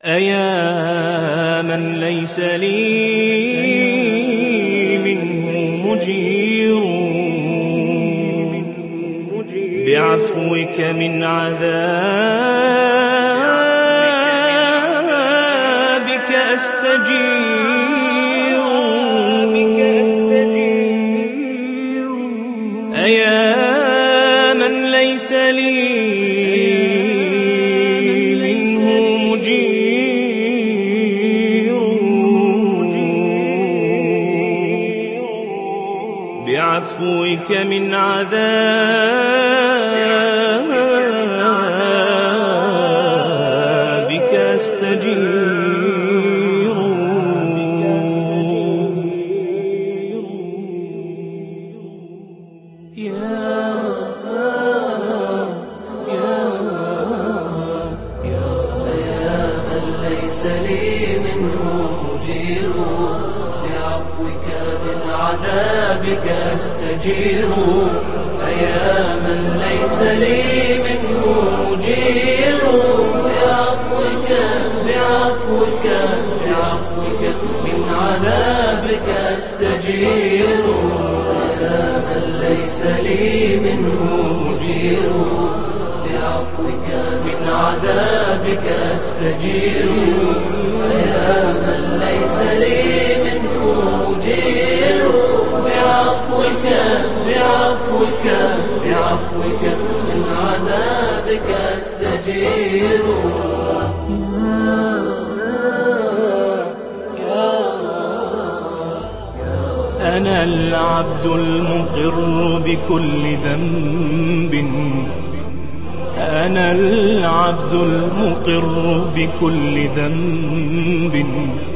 أيا من ليس لي منه مجير بعفوك من عذابك أستجير أيا من ليس لي بعفوك من عذابك أستجير يا من ليس لي منه مجير بعفوك من عذابك أستجير أيا من ليس لي منه مجير بعفوك من عذابك أستجير أيا من ليس لي منه مجير بعفوك من عذابك أستجير أيا من ليس لي منه مجير بعفوك من عذابك أستجير أنا العبد المقر بكل ذنب أنا العبد المقر بكل ذنب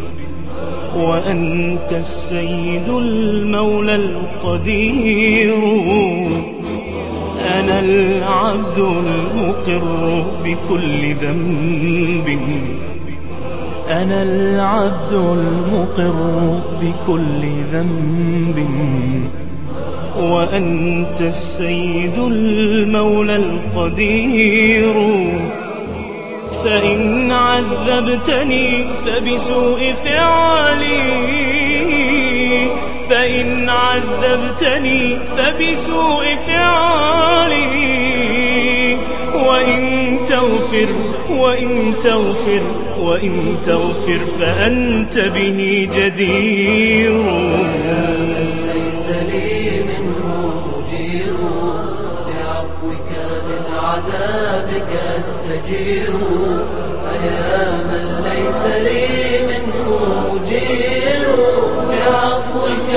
وأنت السيد المولى القدير أنا العبد المقر بكل ذنب أنا العبد المقر بكل ذنب وأنت السيد المولى القدير فإن عذبتني فبسوء فعلي فإن عذبتني فبسوء فعلي وإن تغفر فأنت به جدير ليس لي منه مجير بعفوك من عذابك أستجير أيا من ليس لي منه مجير بعفوك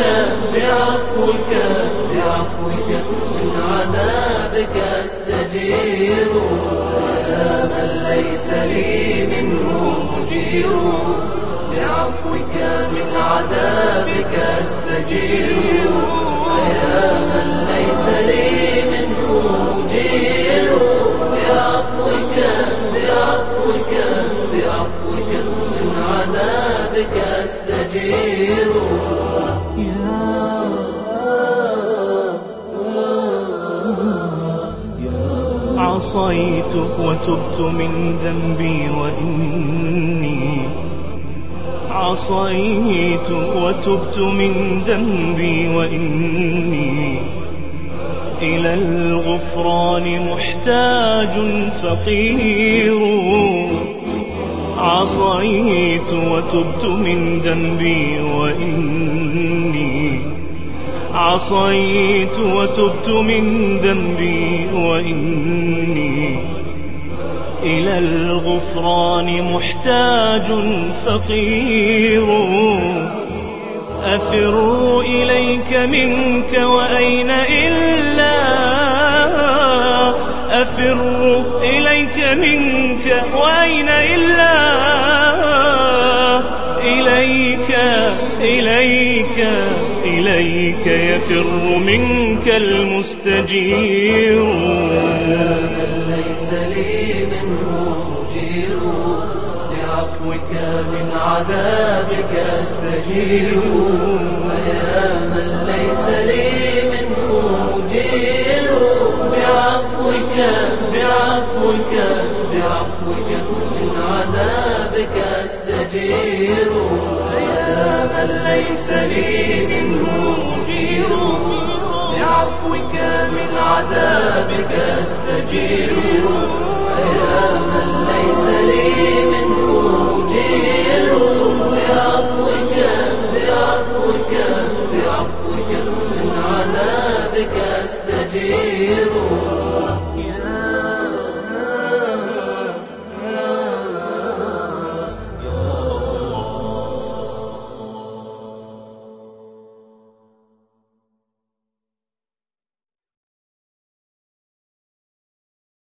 من عذابك أستجير أيا من ليس لي منه مجير بعفوك من عذابك أستجير أيا من ليس لي منه مجير بعفوك من عذابك أستجير عصيت وتبت من ذنبي وإني عصيت وتبت من ذنبي وإني إلى الغفران محتاج فقير عصيت وتبت من ذنبي وإني عصيت وتبت من ذنبي وإني إلى الغفران محتاج فقير أفر إليك منك وأين إلا أفر إليك منك وأين إلا إليك يفر منك المستجير ليس لي منه مجير بعفوك من عذابك أستجير أيا من ليس لي منه مجير بعفوك من عذابك أستجير يا من ليس لي منه مجير لعفوك من عذابك أستجير